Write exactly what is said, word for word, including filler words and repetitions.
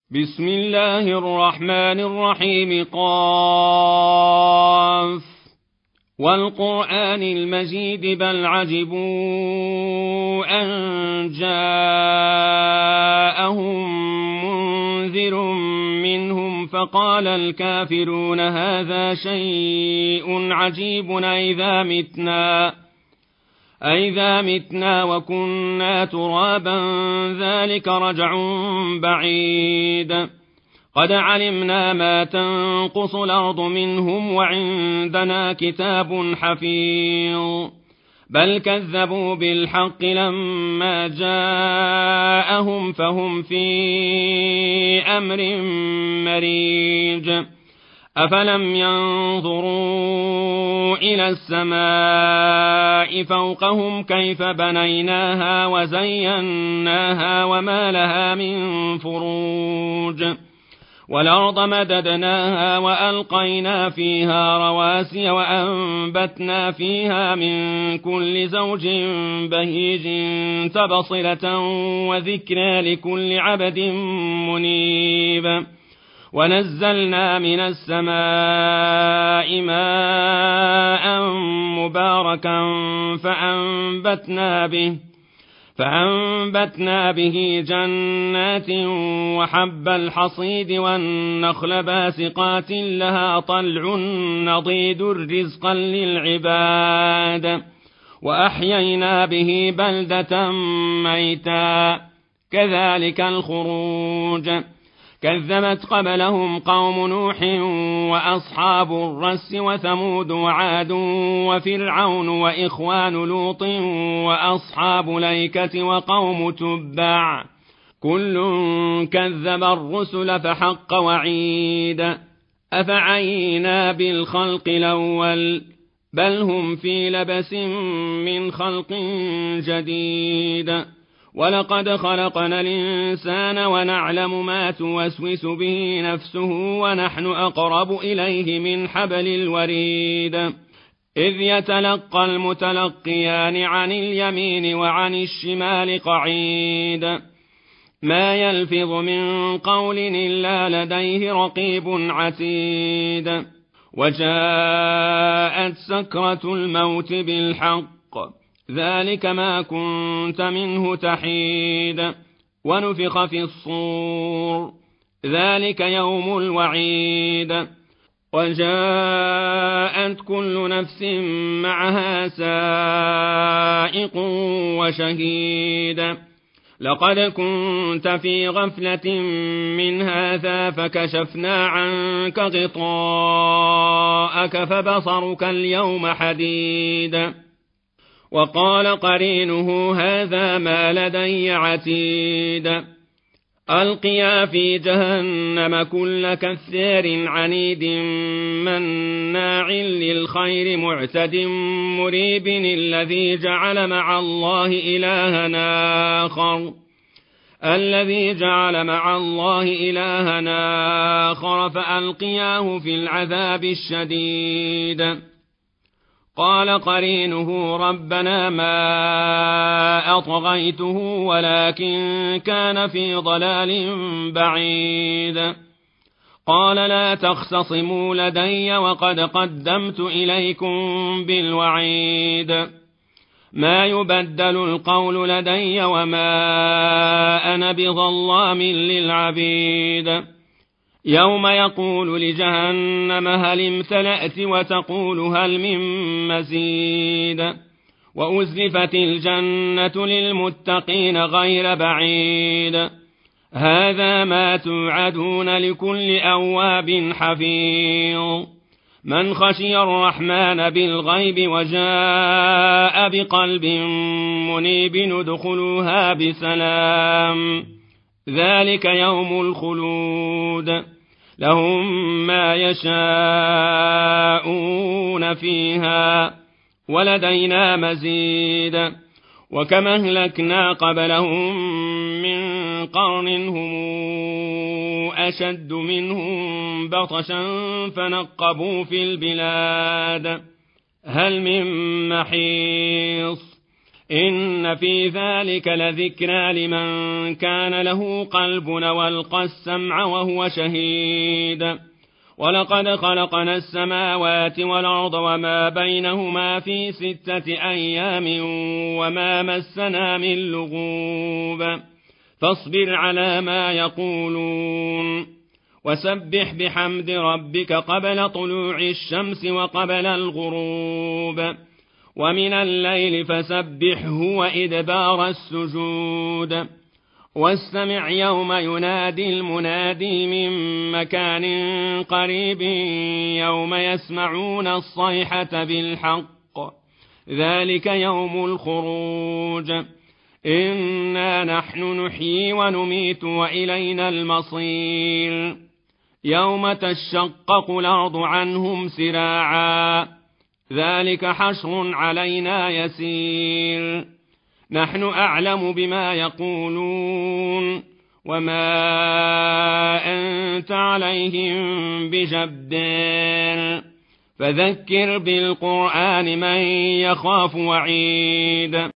بسم الله الرحمن الرحيم. قاف والقرآن المجيد بل عجبوا أن جاءهم منذر منهم فقال الكافرون هذا شيء عجيب أئذا متنا أئذا متنا وكنا ترابا ذلك رجع بعيد قد علمنا ما تنقص الأرض منهم وعندنا كتاب حفيظ بل كذبوا بالحق لما جاءهم فهم في أمر مريج أفلم ينظروا إلى السماء فوقهم كيف بنيناها وزيناها وما لها من فروج والأرض مددناها وألقينا فيها رواسي وأنبتنا فيها من كل زوج بهيج تبصرة وذكرى لكل عبد منيب ونزلنا من السماء ماء مباركا فأنبتنا به فأنبتنا به جنات وحب الحصيد والنخل باسقات لها طلع نضيد رزقا للعباد وأحيينا به بلدة ميتا كذلك الخروج كذبت قبلهم قوم نوح وأصحاب الرس وثمود وعاد وفرعون وإخوان لوط وأصحاب ليكة وقوم تبع كل كذب الرسل فحق وعيد أفعينا بالخلق الأول بل هم في لبس من خلق جديد ولقد خلقنا الإنسان ونعلم ما توسوس به نفسه ونحن أقرب إليه من حبل الوريد إذ يتلقى المتلقيان عن اليمين وعن الشمال قعيد ما يلفظ من قول إلا لديه رقيب عتيد وجاءت سكرة الموت بالحق ذلك ما كنت منه تحيد ونفخ في الصور ذلك يوم الوعيد وجاءت كل نفس معها سائق وشهيد لقد كنت في غفلة من هذا فكشفنا عنك غطاءك فبصرك اليوم حديد وقال قرينه هذا ما لدي عتيد ألقيا في جهنم كل كثير عنيد مناع للخير معتد مريب الذي جعل مع الله إلها آخر الذي جعل مع الله إلها آخر فألقياه في العذاب الشديد قال قرينه ربنا ما أطغيته ولكن كان في ضلال بعيد قال لا تختصموا لدي وقد قدمت إليكم بالوعيد ما يبدل القول لدي وما أنا بظلام للعبيد يوم يقول لجهنم هل امتلأت وتقول هل من مزيد وأزلفت الجنة للمتقين غير بعيد هذا ما توعدون لكل أواب حفيظ من خشي الرحمن بالغيب وجاء بقلب منيب ادخلوها بسلام ذلك يوم الخلود لهم ما يشاءون فيها ولدينا مزيد وكما أهلكنا قبلهم من قرن هم أشد منهم بطشا فنقبوا في البلاد هل من محيص إن في ذلك لذكرى لمن كان له قلب والقى السمع وهو شهيد ولقد خلقنا السماوات والأرض وما بينهما في ستة أيام وما مسنا من لغوب فاصبر على ما يقولون وسبح بحمد ربك قبل طلوع الشمس وقبل الغروب ومن الليل فسبحه وإدبار السجود واستمع يوم ينادي المنادي من مكان قريب يوم يسمعون الصيحة بالحق ذلك يوم الخروج إنا نحن نحيي ونميت وإلينا المصير يوم تشقق الأرض عنهم سراعا ذلك حشر علينا يسير نحن أعلم بما يقولون وما أنت عليهم بجبار فذكر بالقرآن من يخاف وعيد